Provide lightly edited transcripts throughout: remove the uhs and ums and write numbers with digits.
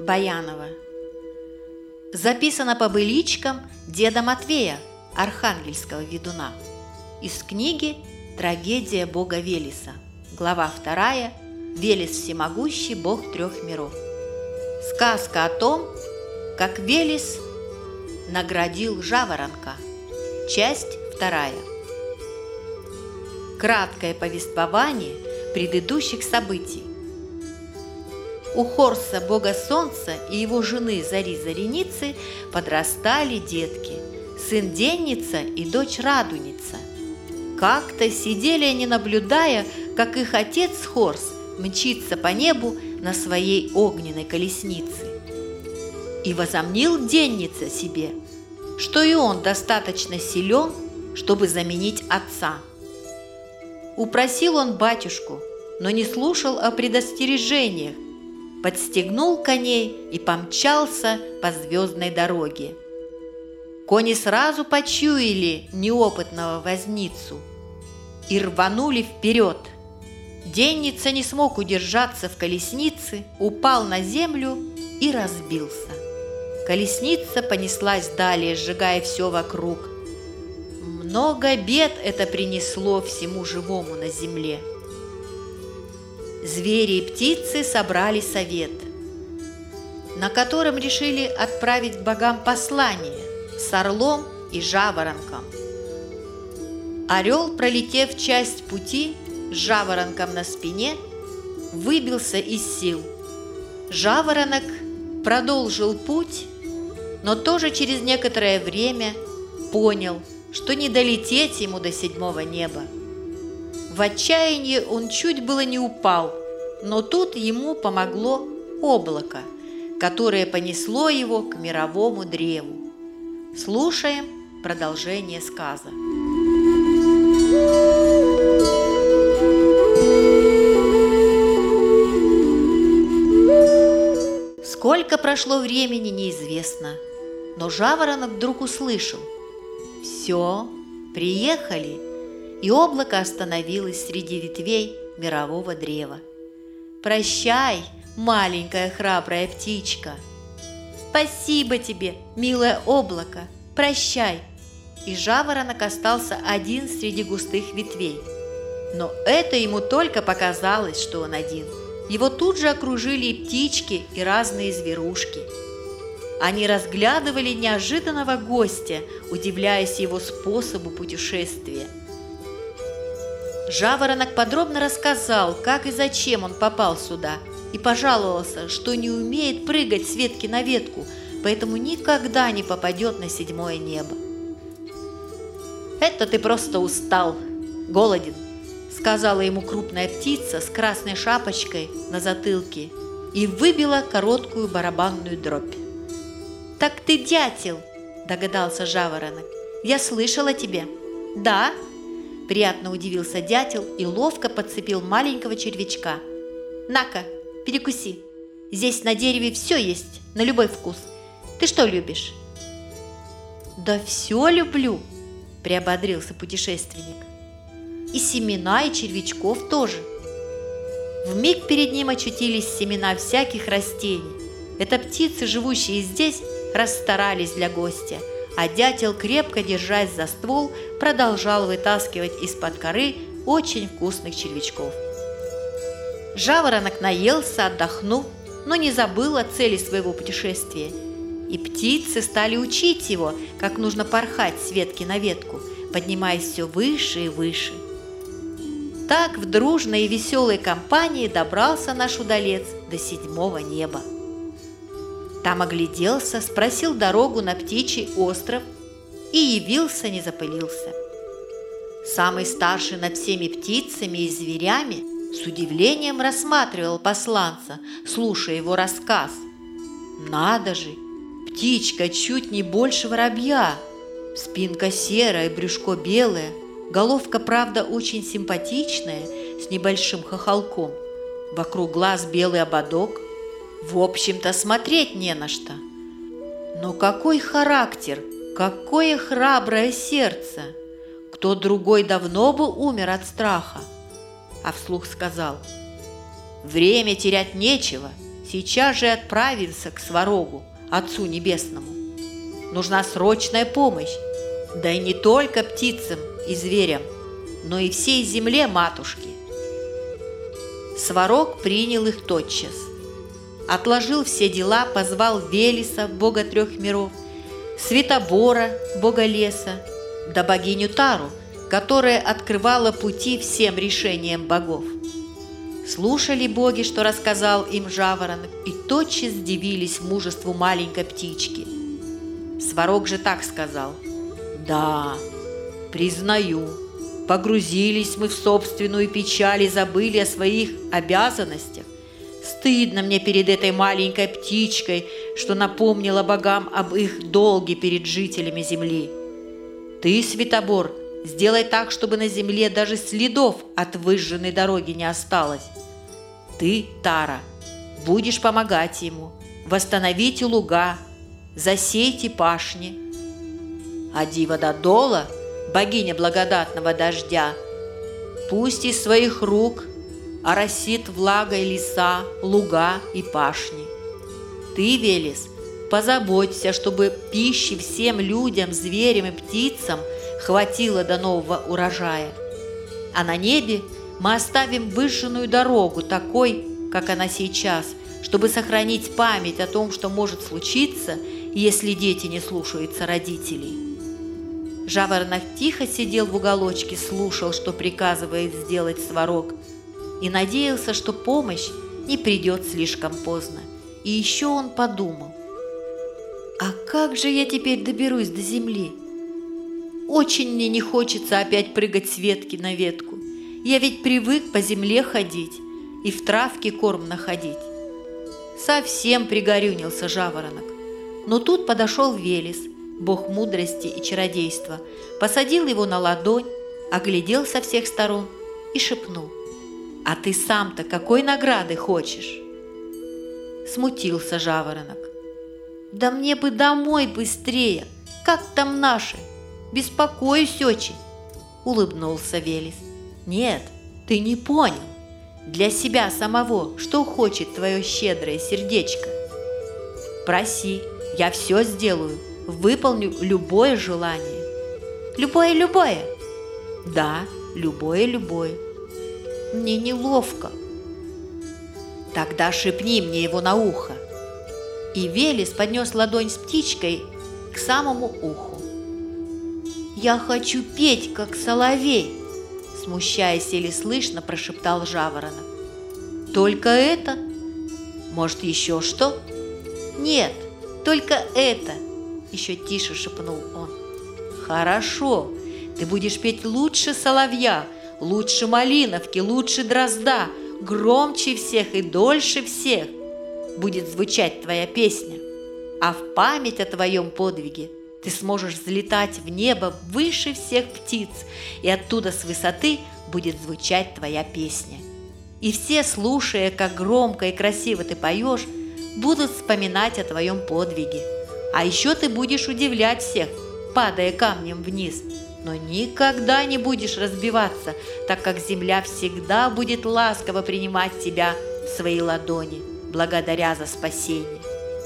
Баянова. Записано по быличкам деда Матвея, архангельского ведуна, из книги «Трагедия бога Велеса», глава 2, «Велес всемогущий, бог трех миров». Сказка о том, как Велес наградил жаворонка. Часть 2. Краткое повествование предыдущих событий. У Хорса, бога солнца, и его жены Зари-Зареницы подрастали детки, сын Денница и дочь Радуница. Как-то сидели они, наблюдая, как их отец Хорс мчится по небу на своей огненной колеснице. И возомнил Денница себе, что и он достаточно силен, чтобы заменить отца. Упросил он батюшку, но не слушал о предостережениях, подстегнул коней и помчался по звездной дороге. Кони сразу почуяли неопытного возницу и рванули вперед. Денница не смог удержаться в колеснице, упал на землю и разбился. Колесница понеслась далее, сжигая все вокруг. Много бед это принесло всему живому на земле. Звери и птицы собрали совет, на котором решили отправить к богам послание с орлом и жаворонком. Орел, пролетев часть пути с жаворонком на спине, выбился из сил. Жаворонок продолжил путь, но тоже через некоторое время понял, что не долететь ему до 7-го неба. В отчаянии он чуть было не упал, но тут ему помогло облако, которое понесло его к мировому древу. Слушаем продолжение сказа. Сколько прошло времени, неизвестно, но жаворонок вдруг услышал: «Все, приехали!» И облако остановилось среди ветвей мирового древа. «Прощай, маленькая храбрая птичка!» «Спасибо тебе, милое облако! Прощай!» И жаворонок остался один среди густых ветвей. Но это ему только показалось, что он один. Его тут же окружили и птички, и разные зверушки. Они разглядывали неожиданного гостя, удивляясь его способу путешествия. Жаворонок подробно рассказал, как и зачем он попал сюда, и пожаловался, что не умеет прыгать с ветки на ветку, поэтому никогда не попадет на 7-е небо. «Это ты просто устал, голоден», — сказала ему крупная птица с красной шапочкой на затылке и выбила короткую барабанную дробь. «Так ты дятел», — догадался жаворонок. «Я слышал о тебе». «Да?» — приятно удивился дятел и ловко подцепил маленького червячка. «На-ка, перекуси. Здесь на дереве все есть, на любой вкус. Ты что любишь?» «Да все люблю», — приободрился путешественник. «И семена, и червячков тоже». Вмиг перед ним очутились семена всяких растений. Это птицы, живущие здесь, расстарались для гостя, а дятел, крепко держась за ствол, продолжал вытаскивать из-под коры очень вкусных червячков. Жаворонок наелся, отдохнул, но не забыл о цели своего путешествия. И птицы стали учить его, как нужно порхать с ветки на ветку, поднимаясь все выше и выше. Так в дружной и веселой компании добрался наш удалец до 7-го неба. Там огляделся, спросил дорогу на птичий остров и явился, не запылился. Самый старший над всеми птицами и зверями с удивлением рассматривал посланца, слушая его рассказ. Надо же, птичка чуть не больше воробья, спинка серая, брюшко белое, головка, правда, очень симпатичная, с небольшим хохолком, вокруг глаз белый ободок. В общем-то, смотреть не на что. Но какой характер, какое храброе сердце! Кто другой давно бы умер от страха. А вслух сказал: «Время терять нечего, Сейчас же отправимся к Сварогу, Отцу Небесному. Нужна срочная помощь, да и не только птицам и зверям, но и всей земле матушки». Сварог принял их тотчас. Отложил все дела, позвал Велеса, бога трех миров, Святобора, бога леса, да богиню Тару, которая открывала пути всем решениям богов. Слушали боги, что рассказал им жаворонок, и тотчас дивились мужеству маленькой птички. Сварог же так сказал: «Да, признаю, погрузились мы в собственную печаль и забыли о своих обязанностях. Стыдно мне перед этой маленькой птичкой, что напомнила богам об их долге перед жителями земли. Ты, Святобор, сделай так, чтобы на земле даже следов от выжженной дороги не осталось. Ты, Тара, будешь помогать ему, восстановите луга, засейте пашни. А Дива Додола, богиня благодатного дождя, пусть из своих рук оросит влагой леса, луга и пашни. Ты, Велес, позаботься, чтобы пищи всем людям, зверям и птицам хватило до нового урожая. А на небе мы оставим выжженную дорогу такой, как она сейчас, чтобы сохранить память о том, что может случиться, если дети не слушаются родителей». Жаворонок тихо сидел в уголочке, слушал, что приказывает сделать Сварог, и надеялся, что помощь не придет слишком поздно. И еще он подумал: «А как же я теперь доберусь до земли? Очень мне не хочется опять прыгать с ветки на ветку. Я ведь привык по земле ходить и в травке корм находить». Совсем пригорюнился жаворонок. Но тут подошел Велес, бог мудрости и чародейства, посадил его на ладонь, оглядел со всех сторон и шепнул: «А ты сам-то какой награды хочешь?» Смутился жаворонок. «Да мне бы домой быстрее! Как там наши? Беспокоюсь очень!» Улыбнулся Велес. «Нет, ты не понял. Для себя самого что хочет твое щедрое сердечко? Проси, я все сделаю, выполню любое желание». «Любое-любое?» «Да, любое-любое». «Мне неловко». «Тогда шепни мне его на ухо». И Велес поднес ладонь с птичкой к самому уху. «Я хочу петь, как соловей», – смущаясь еле слышно, прошептал жаворонок. «Только это? Может, еще что?» «Нет, только это», – еще тише шепнул он. «Хорошо, ты будешь петь лучше соловья, лучше малиновки, лучше дрозда, громче всех и дольше всех будет звучать твоя песня. А в память о твоем подвиге ты сможешь взлетать в небо выше всех птиц, и оттуда с высоты будет звучать твоя песня. И все, слушая, как громко и красиво ты поешь, будут вспоминать о твоем подвиге. А еще ты будешь удивлять всех, падая камнем вниз, но никогда не будешь разбиваться, так как земля всегда будет ласково принимать тебя в свои ладони, благодаря за спасение.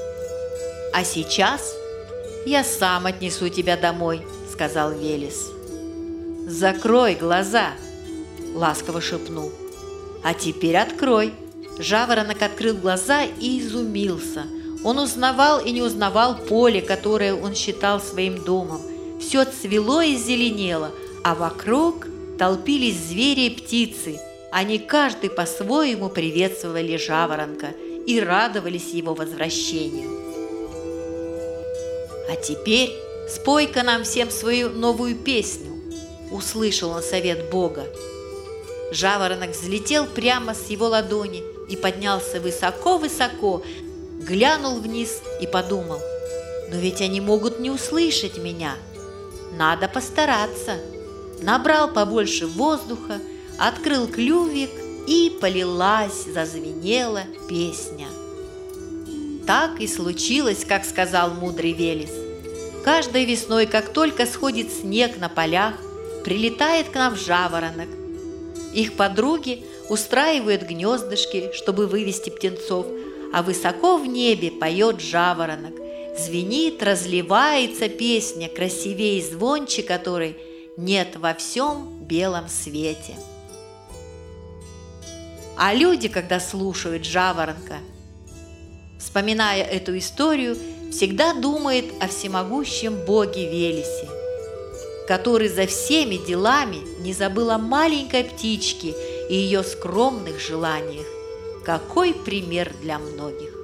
А сейчас я сам отнесу тебя домой», – сказал Велес. «Закрой глаза», – ласково шепнул. «А теперь открой». Жаворонок открыл глаза и изумился. Он узнавал и не узнавал поле, которое он считал своим домом. Все цвело и зеленело, а вокруг толпились звери и птицы. Они каждый по-своему приветствовали жаворонка и радовались его возвращению. «А теперь спой-ка нам всем свою новую песню», – услышал он совет Бога. Жаворонок взлетел прямо с его ладони и поднялся высоко-высоко, глянул вниз и подумал: «Но ведь они могут не услышать меня. Надо постараться». Набрал побольше воздуха, открыл клювик, и полилась, зазвенела песня. Так и случилось, как сказал мудрый Велес. Каждой весной, как только сходит снег на полях, прилетает к нам жаворонок. Их подруги устраивают гнездышки, чтобы вывести птенцов, а высоко в небе поет жаворонок. Звенит, разливается песня, красивей и звонче которой нет во всем белом свете. А люди, когда слушают жаворонка, вспоминая эту историю, всегда думают о всемогущем Боге Велесе, который за всеми делами не забыл о маленькой птичке и ее скромных желаниях. Какой пример для многих!